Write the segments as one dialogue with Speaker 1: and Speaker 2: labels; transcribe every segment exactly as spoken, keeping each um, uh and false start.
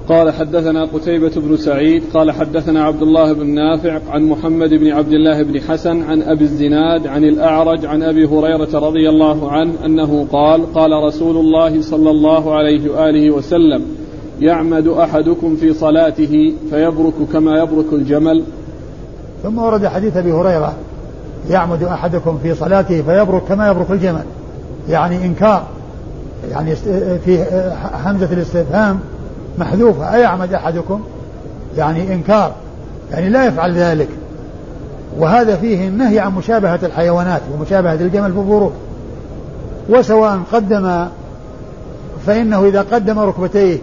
Speaker 1: قال حدثنا قتيبة بن سعيد قال حدثنا عبد الله بن نافع عن محمد بن عبد الله بن حسن عن أبي الزناد عن الأعرج عن أبي هريرة رضي الله عنه أنه قال قال رسول الله صلى الله عليه وآله وسلم يعمد أحدكم في صلاته فيبرك كما يبرك الجمل.
Speaker 2: ثم ورد حديث أبي هريرة يعمد أحدكم في صلاته فيبرك كما يبرك الجمل، يعني إنكار، يعني في همزة الاستفهام محذوفة، أيعمد أحدكم يعني إنكار، يعني لا يفعل ذلك. وهذا فيه النهي عن مشابهة الحيوانات ومشابهة الجمل في البروك. وسواء قدم فإنه إذا قدم ركبتيه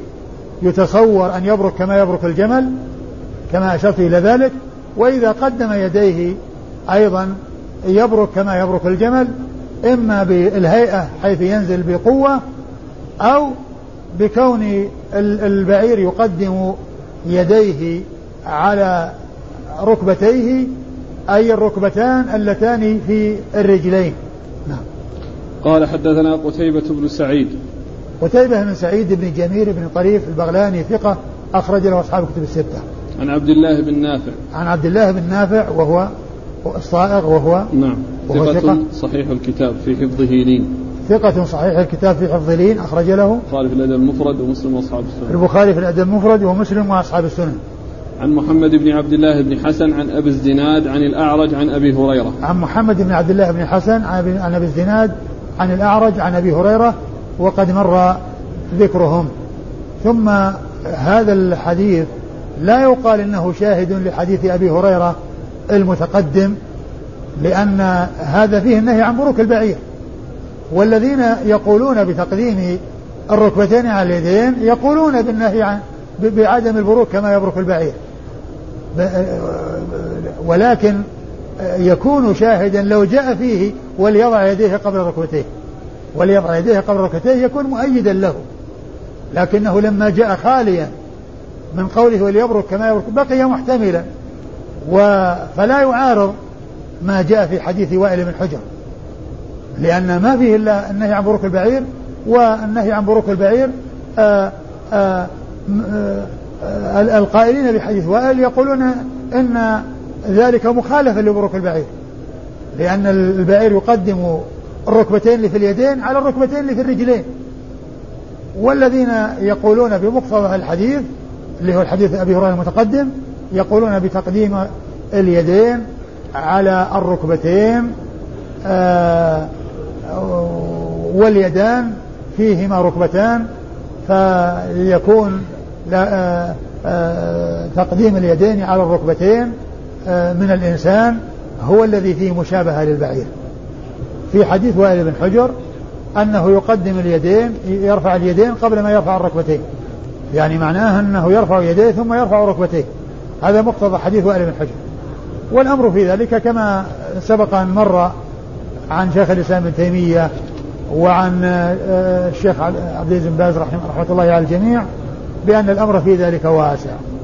Speaker 2: يتصور أن يبرك كما يبرك الجمل كما أشرت إلى ذلك، وإذا قدم يديه أيضا يبرك كما يبرك الجمل، إما بالهيئة حيث ينزل بقوة أو بكون البعير يقدم يديه على ركبتيه، أي الركبتان اللتان في الرجلين. نعم.
Speaker 1: قال حدثنا قتيبة بن سعيد.
Speaker 2: قتيبة بن سعيد بن جمير بن طريف البغلاني ثقة أخرج له أصحاب الكتب الستة.
Speaker 1: عن عبد الله بن نافع.
Speaker 2: عن عبد الله بن نافع وهو الصائغ وهو
Speaker 1: نعم وهو ثقة, ثقة صحيح الكتاب في حفظه لين.
Speaker 2: ثقة صحيح الكتاب في حفظه لين أخرج له
Speaker 1: البخاري في الأدب المفرد ومسلم وأصحاب السنن.
Speaker 2: البخاري في الأدب المفرد ومسلم وأصحاب السنن.
Speaker 1: عن محمد بن عبد الله بن حسن عن أبي الزناد عن الأعرج عن أبي هريرة.
Speaker 2: عن محمد بن عبد الله بن حسن عن أبي الزناد عن الأعرج عن أبي هريرة وقد مر ذكرهم. ثم هذا الحديث لا يقال إنه شاهد لحديث أبي هريرة المتقدم، لأن هذا فيه النهي عن بروك البعير، والذين يقولون بتقديم الركبتين على اليدين يقولون بالنهي عن بعدم البروك كما يبرك البعير، ولكن يكون شاهدا لو جاء فيه وليضع يديه قبل ركبتيه وليضع يديه قبل ركبتيه يكون مؤيدا له، لكنه لما جاء خاليا من قوله وليبرك كما يبرك بقي محتملا، فلا يعارض ما جاء في حديث وائل بن حجر، لأن ما فيه إلا النهي عن بروك البعير، والنهي عن بروك البعير آآ آآ آآ القائلين بحديث وائل يقولون إن ذلك مخالفة لبروك البعير، لأن البعير يقدم الركبتين اللي في اليدين على الركبتين اللي في الرجلين، والذين يقولون بمقتضى الحديث اللي هو الحديث أبي هريرة المتقدم يقولون بتقديم اليدين على الركبتين واليدان فيهما ركبتان، فيكون تقديم اليدين على الركبتين من الإنسان هو الذي فيه مشابهة للبعير. في حديث وائل بن حجر أنه يقدم اليدين يرفع اليدين قبل ما يرفع الركبتين، يعني معناه أنه يرفع يديه ثم يرفع ركبتيه، هذا مقتضى حديث وائل بن حجر. والأمر في ذلك كما سبق أن مر عن شيخ الإسلام ابن تيمية وعن الشيخ عبد العزيز بن باز رحمه الله على الجميع بأن الأمر في ذلك واسع.